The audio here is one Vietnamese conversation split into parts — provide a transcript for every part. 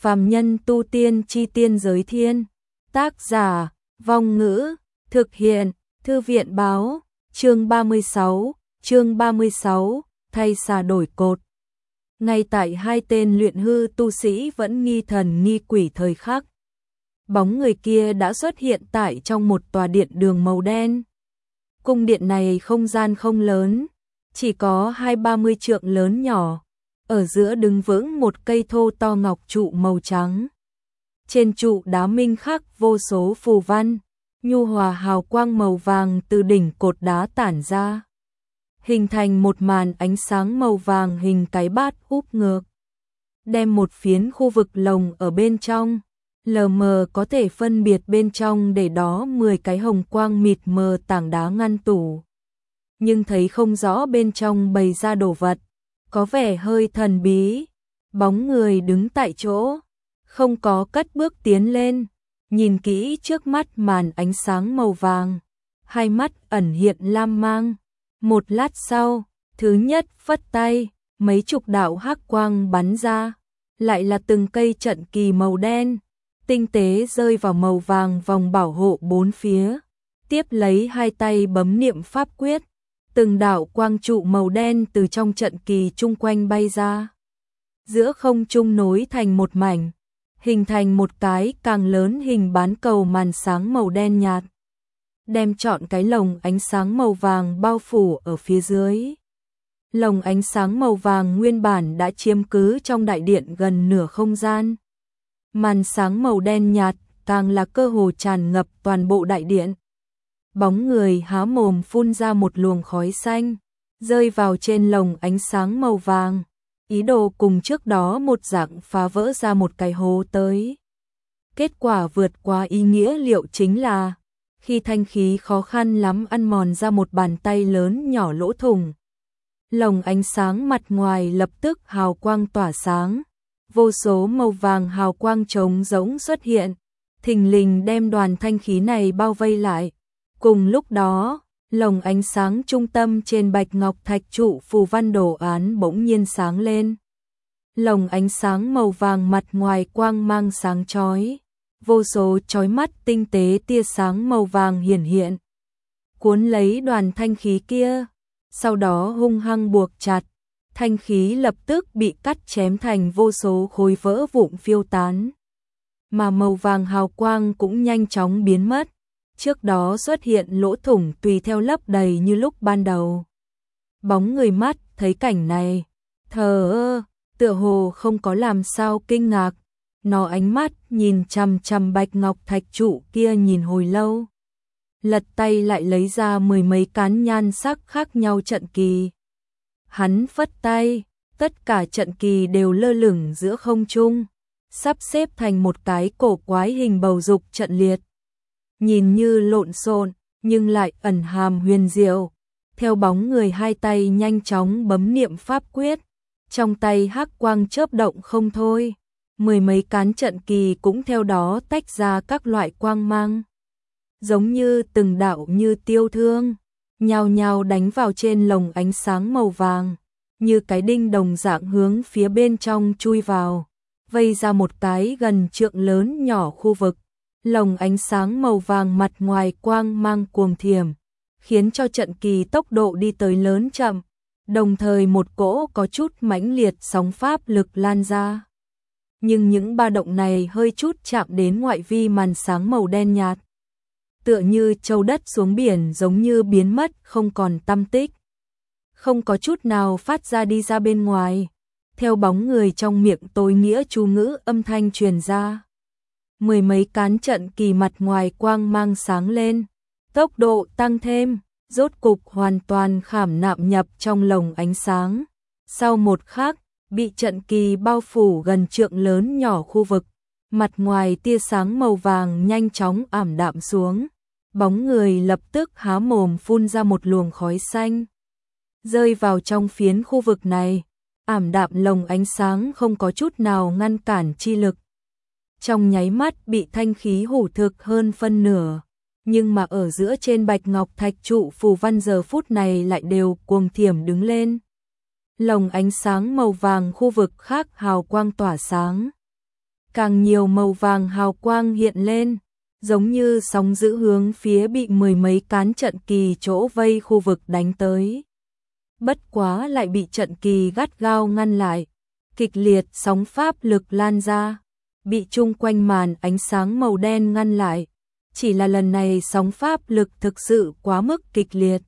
Phàm nhân tu tiên chi tiên giới thiên. Tác giả, Vong Ngữ, thực hiện, Thư viện báo, chương 36, thay xà đổi cột. Ngay tại hai tên luyện hư tu sĩ vẫn nghi thần nghi quỷ thời khắc, bóng người kia đã xuất hiện tại trong một tòa điện đường màu đen. Cung điện này không gian không lớn, chỉ có 20-30 trượng lớn nhỏ, ở giữa đứng vững một cây thô to ngọc trụ màu trắng. Trên trụ đá minh khắc vô số phù văn, nhu hòa hào quang màu vàng từ đỉnh cột đá tản ra, hình thành một màn ánh sáng màu vàng hình cái bát úp ngược, đem một phiến khu vực lồng ở bên trong, lờ mờ có thể phân biệt bên trong để đó 10 cái hồng quang mịt mờ tảng đá ngăn tủ. Nhưng thấy không rõ bên trong bày ra đồ vật, có vẻ hơi thần bí. Bóng người đứng tại chỗ, không có cất bước tiến lên, nhìn kỹ trước mắt màn ánh sáng màu vàng, hai mắt ẩn hiện lam mang. Một lát sau, thứ nhất phất tay, mấy chục đạo hắc quang bắn ra, lại là từng cây trận kỳ màu đen, tinh tế rơi vào màu vàng vòng bảo hộ bốn phía. Tiếp lấy hai tay bấm niệm pháp quyết, từng đạo quang trụ màu đen từ trong trận kỳ chung quanh bay ra, giữa không trung nối thành một mảnh, hình thành một cái càng lớn hình bán cầu màn sáng màu đen nhạt, đem trọn cái lồng ánh sáng màu vàng bao phủ ở phía dưới. Lồng ánh sáng màu vàng nguyên bản đã chiếm cứ trong đại điện gần nửa không gian. Màn sáng màu đen nhạt càng là cơ hồ tràn ngập toàn bộ đại điện. Bóng người há mồm phun ra một luồng khói xanh, rơi vào trên lồng ánh sáng màu vàng, ý đồ cùng trước đó một dạng phá vỡ ra một cái hố tới. Kết quả vượt qua ý nghĩa liệu chính là, khi thanh khí khó khăn lắm ăn mòn ra một bàn tay lớn nhỏ lỗ thủng, lồng ánh sáng mặt ngoài lập tức hào quang tỏa sáng, vô số màu vàng hào quang trống rỗng xuất hiện, thình lình đem đoàn thanh khí này bao vây lại. Cùng lúc đó, lồng ánh sáng trung tâm trên bạch ngọc thạch trụ phù văn đồ án bỗng nhiên sáng lên. Lồng ánh sáng màu vàng mặt ngoài quang mang sáng chói, vô số chói mắt tinh tế tia sáng màu vàng hiển hiện, cuốn lấy đoàn thanh khí kia, sau đó hung hăng buộc chặt, thanh khí lập tức bị cắt chém thành vô số khối vỡ vụn phiêu tán. Mà màu vàng hào quang cũng nhanh chóng biến mất, trước đó xuất hiện lỗ thủng tùy theo lấp đầy như lúc ban đầu. Bóng người mắt thấy cảnh này, thờ ơ, tựa hồ không có làm sao kinh ngạc, nó ánh mắt nhìn chằm chằm bạch ngọc thạch trụ kia nhìn hồi lâu. Lật tay lại lấy ra 10 mấy cán nhan sắc khác nhau trận kỳ. Hắn phất tay, tất cả trận kỳ đều lơ lửng giữa không trung, sắp xếp thành một cái cổ quái hình bầu dục trận liệt. Nhìn như lộn xộn, nhưng lại ẩn hàm huyền diệu. Theo bóng người hai tay nhanh chóng bấm niệm pháp quyết, trong tay hắc quang chớp động không thôi, 10 mấy cán trận kỳ cũng theo đó tách ra các loại quang mang, giống như từng đạo như tiêu thương, nhao nhao đánh vào trên lồng ánh sáng màu vàng, như cái đinh đồng dạng hướng phía bên trong chui vào, vây ra một cái gần trượng lớn nhỏ khu vực. Lồng ánh sáng màu vàng mặt ngoài quang mang cuồng thiểm, khiến cho trận kỳ tốc độ đi tới lớn chậm, đồng thời một cỗ có chút mãnh liệt sóng pháp lực lan ra. Nhưng những ba động này hơi chút chạm đến ngoại vi màn sáng màu đen nhạt, tựa như châu đất xuống biển, giống như biến mất không còn tăm tích, không có chút nào phát ra đi ra bên ngoài. Theo bóng người trong miệng tối nghĩa chú ngữ âm thanh truyền ra, 10 mấy cán trận kỳ mặt ngoài quang mang sáng lên, tốc độ tăng thêm, rốt cục hoàn toàn khảm nạm nhập trong lồng ánh sáng. Sau một khắc, bị trận kỳ bao phủ gần trượng lớn nhỏ khu vực, mặt ngoài tia sáng màu vàng nhanh chóng ảm đạm xuống, bóng người lập tức há mồm phun ra một luồng khói xanh, rơi vào trong phiến khu vực này. Ảm đạm lồng ánh sáng không có chút nào ngăn cản chi lực, trong nháy mắt bị thanh khí hủ thực hơn phân nửa, nhưng mà ở giữa trên bạch ngọc thạch trụ phù văn giờ phút này lại đều cuồng thiểm đứng lên. Lồng ánh sáng màu vàng khu vực khác hào quang tỏa sáng, càng nhiều màu vàng hào quang hiện lên, giống như sóng dữ hướng phía bị mười mấy cán trận kỳ chỗ vây khu vực đánh tới. Bất quá lại bị trận kỳ gắt gao ngăn lại, kịch liệt sóng pháp lực lan ra, bị chung quanh màn ánh sáng màu đen ngăn lại. Chỉ là lần này sóng pháp lực thực sự quá mức kịch liệt.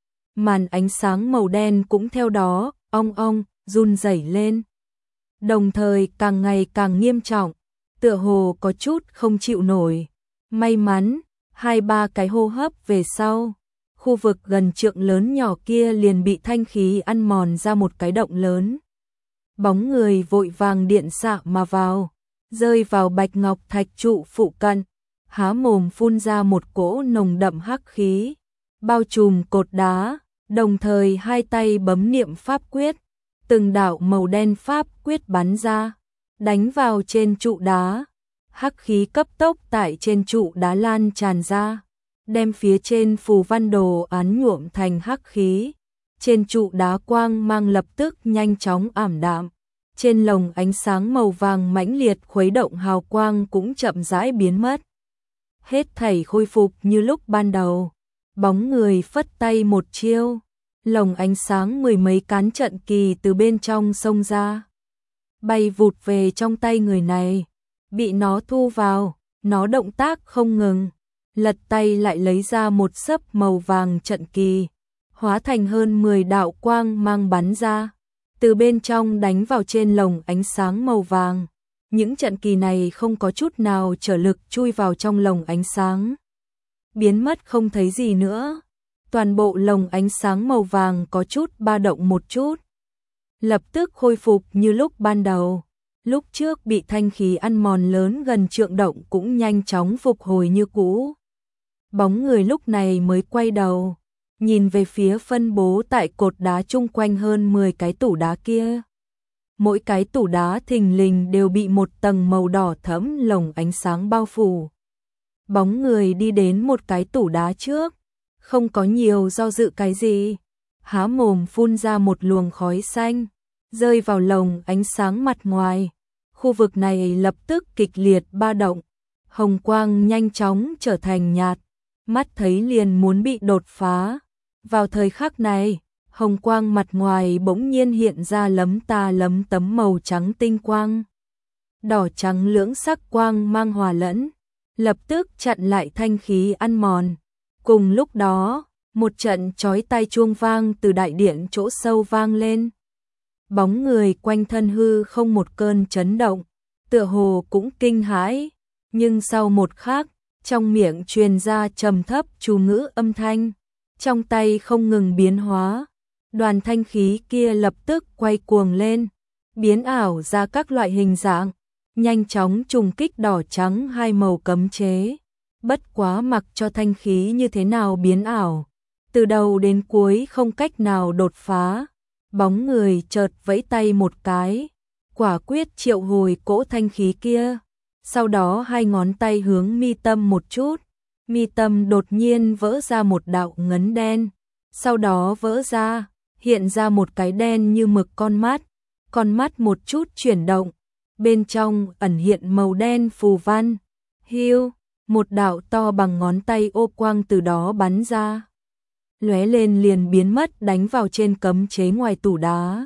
Màn ánh sáng màu đen cũng theo đó, ong ong, run rẩy lên. Đồng thời càng ngày càng nghiêm trọng, tựa hồ có chút không chịu nổi. May mắn, 2-3 cái hô hấp về sau, khu vực gần trượng lớn nhỏ kia liền bị thanh khí ăn mòn ra một cái động lớn. Bóng người vội vàng điện xạ mà vào, rơi vào bạch ngọc thạch trụ phụ cận, há mồm phun ra một cỗ nồng đậm hắc khí, bao trùm cột đá, đồng thời hai tay bấm niệm pháp quyết, từng đạo màu đen pháp quyết bắn ra, đánh vào trên trụ đá. Hắc khí cấp tốc tại trên trụ đá lan tràn ra, đem phía trên phù văn đồ án nhuộm thành hắc khí. Trên trụ đá quang mang lập tức nhanh chóng ảm đạm, trên lồng ánh sáng màu vàng mãnh liệt khuấy động hào quang cũng chậm rãi biến mất. Hết thảy khôi phục như lúc ban đầu, bóng người phất tay một chiêu, lồng ánh sáng mười mấy cán trận kỳ từ bên trong xông ra, bay vụt về trong tay người này. Bị nó thu vào, nó động tác không ngừng, lật tay lại lấy ra một xấp màu vàng trận kỳ, hóa thành hơn 10 đạo quang mang bắn ra, từ bên trong đánh vào trên lồng ánh sáng màu vàng. Những trận kỳ này không có chút nào trở lực chui vào trong lồng ánh sáng, biến mất không thấy gì nữa. Toàn bộ lồng ánh sáng màu vàng có chút ba động một chút, lập tức khôi phục như lúc ban đầu. Lúc trước bị thanh khí ăn mòn lớn gần trượng động cũng nhanh chóng phục hồi như cũ. Bóng người lúc này mới quay đầu, nhìn về phía phân bố tại cột đá chung quanh hơn 10 cái tủ đá kia. Mỗi cái tủ đá thình lình đều bị một tầng màu đỏ thẫm lồng ánh sáng bao phủ. Bóng người đi đến một cái tủ đá trước, không có nhiều do dự cái gì, há mồm phun ra một luồng khói xanh, rơi vào lồng ánh sáng mặt ngoài. Khu vực này lập tức kịch liệt ba động, hồng quang nhanh chóng trở thành nhạt, mắt thấy liền muốn bị đột phá. Vào thời khắc này, hồng quang mặt ngoài bỗng nhiên hiện ra lấm ta lấm tấm màu trắng tinh quang. Đỏ trắng lưỡng sắc quang mang hòa lẫn, lập tức chặn lại thanh khí ăn mòn. Cùng lúc đó, một trận chói tai chuông vang từ đại điện chỗ sâu vang lên. Bóng người quanh thân hư không một cơn chấn động, tựa hồ cũng kinh hãi, nhưng sau một khắc, trong miệng truyền ra trầm thấp chú ngữ âm thanh, trong tay không ngừng biến hóa, đoàn thanh khí kia lập tức quay cuồng lên, biến ảo ra các loại hình dạng, nhanh chóng trùng kích đỏ trắng hai màu cấm chế. Bất quá mặc cho thanh khí như thế nào biến ảo, từ đầu đến cuối không cách nào đột phá. Bóng người chợt vẫy tay một cái, quả quyết triệu hồi cỗ thanh khí kia. Sau đó hai ngón tay hướng mi tâm một chút, mi tâm đột nhiên vỡ ra một đạo ngấn đen. Sau đó vỡ ra, hiện ra một cái đen như mực con mắt một chút chuyển động. Bên trong ẩn hiện màu đen phù văn. Hiu, một đạo to bằng ngón tay ô quang từ đó bắn ra, lóe lên liền biến mất đánh vào trên cấm chế ngoài tủ đá.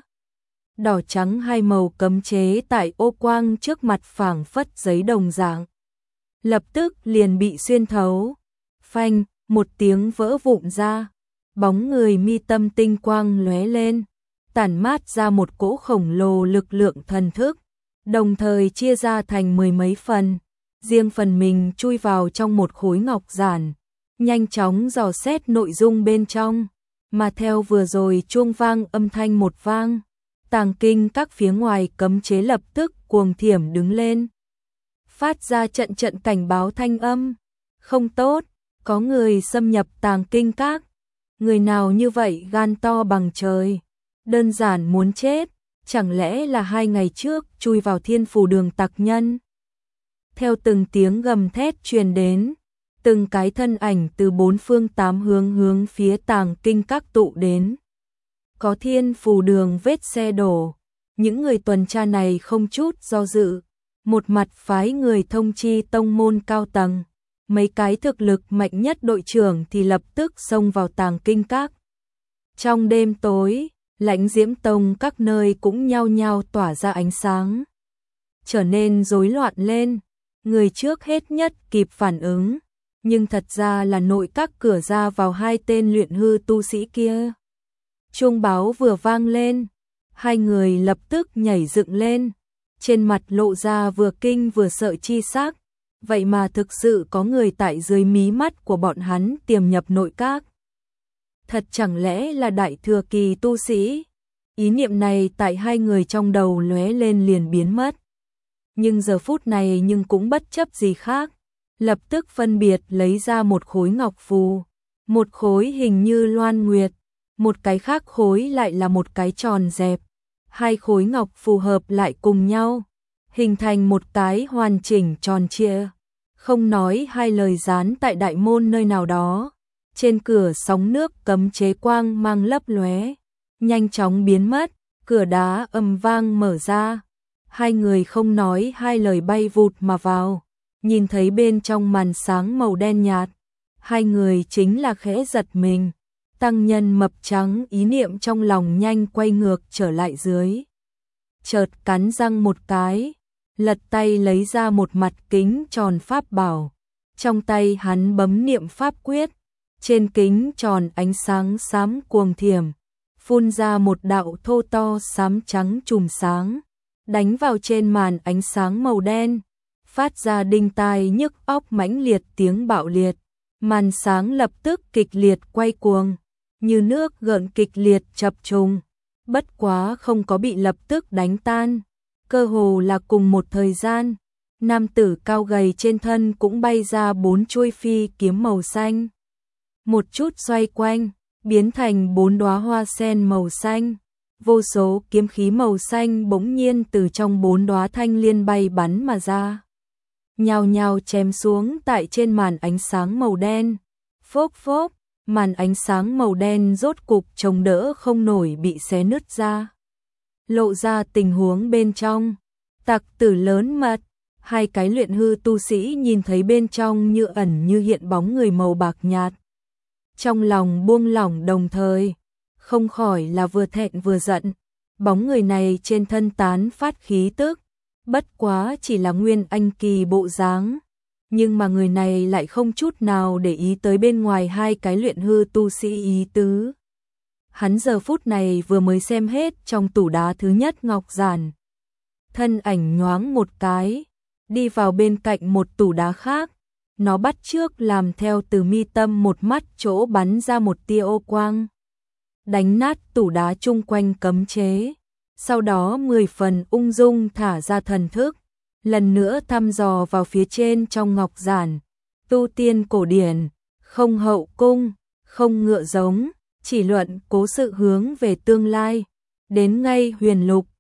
Đỏ trắng hai màu cấm chế tại ô quang trước mặt phảng phất giấy đồng dạng, lập tức liền bị xuyên thấu. Phanh, một tiếng vỡ vụn ra, bóng người mi tâm tinh quang lóe lên, tản mát ra một cỗ khổng lồ lực lượng thần thức, đồng thời chia ra thành mười mấy phần, riêng phần mình chui vào trong một khối ngọc giản, nhanh chóng dò xét nội dung bên trong. Mà theo vừa rồi chuông vang âm thanh một vang, tàng kinh các phía ngoài cấm chế lập tức cuồng thiểm đứng lên, phát ra trận trận cảnh báo thanh âm. Không tốt, có người xâm nhập tàng kinh các. Người nào như vậy gan to bằng trời, đơn giản muốn chết. Chẳng lẽ là 2 ngày trước chui vào Thiên Phù Đường tặc nhân? Theo từng tiếng gầm thét truyền đến, từng cái thân ảnh từ 4 phương 8 hướng phía tàng kinh các tụ đến. Có Thiên Phù Đường vết xe đổ, những người tuần tra này không chút do dự, một mặt phái người thông chi tông môn cao tầng, mấy cái thực lực mạnh nhất đội trưởng thì lập tức xông vào tàng kinh các. Trong đêm tối, Lãnh Diễm Tông các nơi cũng nhao nhao tỏa ra ánh sáng, trở nên rối loạn lên. Người trước hết nhất kịp phản ứng, nhưng thật ra là nội các cửa ra vào hai tên luyện hư tu sĩ kia. Chuông báo vừa vang lên, hai người lập tức nhảy dựng lên, trên mặt lộ ra vừa kinh vừa sợ chi sắc. Vậy mà thực sự có người tại dưới mí mắt của bọn hắn tiềm nhập nội các. Thật chẳng lẽ là đại thừa kỳ tu sĩ? Ý niệm này tại hai người trong đầu lóe lên liền biến mất. Nhưng giờ phút này nhưng cũng bất chấp gì khác, lập tức phân biệt lấy ra một khối ngọc phù, một khối hình như loan nguyệt, một cái khác khối lại là một cái tròn dẹp. Hai khối ngọc phù hợp lại cùng nhau, hình thành một cái hoàn chỉnh tròn trịa, không nói hai lời dán tại đại môn nơi nào đó. Trên cửa sóng nước cấm chế quang mang lấp lóe, nhanh chóng biến mất, cửa đá ầm vang mở ra. Hai người không nói hai lời bay vụt mà vào, nhìn thấy bên trong màn sáng màu đen nhạt, hai người chính là khẽ giật mình. Tăng nhân mập trắng ý niệm trong lòng nhanh quay ngược trở lại dưới. Chợt cắn răng một cái, lật tay lấy ra một mặt kính tròn pháp bảo. Trong tay hắn bấm niệm pháp quyết, trên kính tròn ánh sáng xám cuồng thiểm, phun ra một đạo thô to xám trắng chùm sáng, đánh vào trên màn ánh sáng màu đen, phát ra đinh tai nhức óc mãnh liệt tiếng bạo liệt. Màn sáng lập tức kịch liệt quay cuồng, như nước gợn kịch liệt chập trùng, bất quá không có bị lập tức đánh tan. Cơ hồ là cùng một thời gian, nam tử cao gầy trên thân cũng bay ra 4 chuôi phi kiếm màu xanh. Một chút xoay quanh, biến thành 4 đóa hoa sen màu xanh. Vô số kiếm khí màu xanh bỗng nhiên từ trong 4 đóa thanh liên bay bắn mà ra, nhào nhào chém xuống tại trên màn ánh sáng màu đen. Phốc phốc, màn ánh sáng màu đen rốt cục chống đỡ không nổi bị xé nứt ra, lộ ra tình huống bên trong. Tặc tử lớn mật. Hai cái luyện hư tu sĩ nhìn thấy bên trong như ẩn như hiện bóng người màu bạc nhạt, trong lòng buông lỏng đồng thời không khỏi là vừa thẹn vừa giận. Bóng người này trên thân tán phát khí tức, bất quá chỉ là nguyên anh kỳ bộ dáng, nhưng mà người này lại không chút nào để ý tới bên ngoài hai cái luyện hư tu sĩ ý tứ. Hắn giờ phút này vừa mới xem hết trong tủ đá thứ nhất ngọc giản, thân ảnh nhoáng một cái, đi vào bên cạnh một tủ đá khác, nó bắt chước làm theo từ mi tâm một mắt chỗ bắn ra một tia ô quang, đánh nát tủ đá chung quanh cấm chế, sau đó 10 phần ung dung thả ra thần thức, lần nữa thăm dò vào phía trên trong ngọc giản. Tu tiên cổ điển, không hậu cung, không ngựa giống, chỉ luận cố sự hướng về tương lai, đến ngay huyền lục,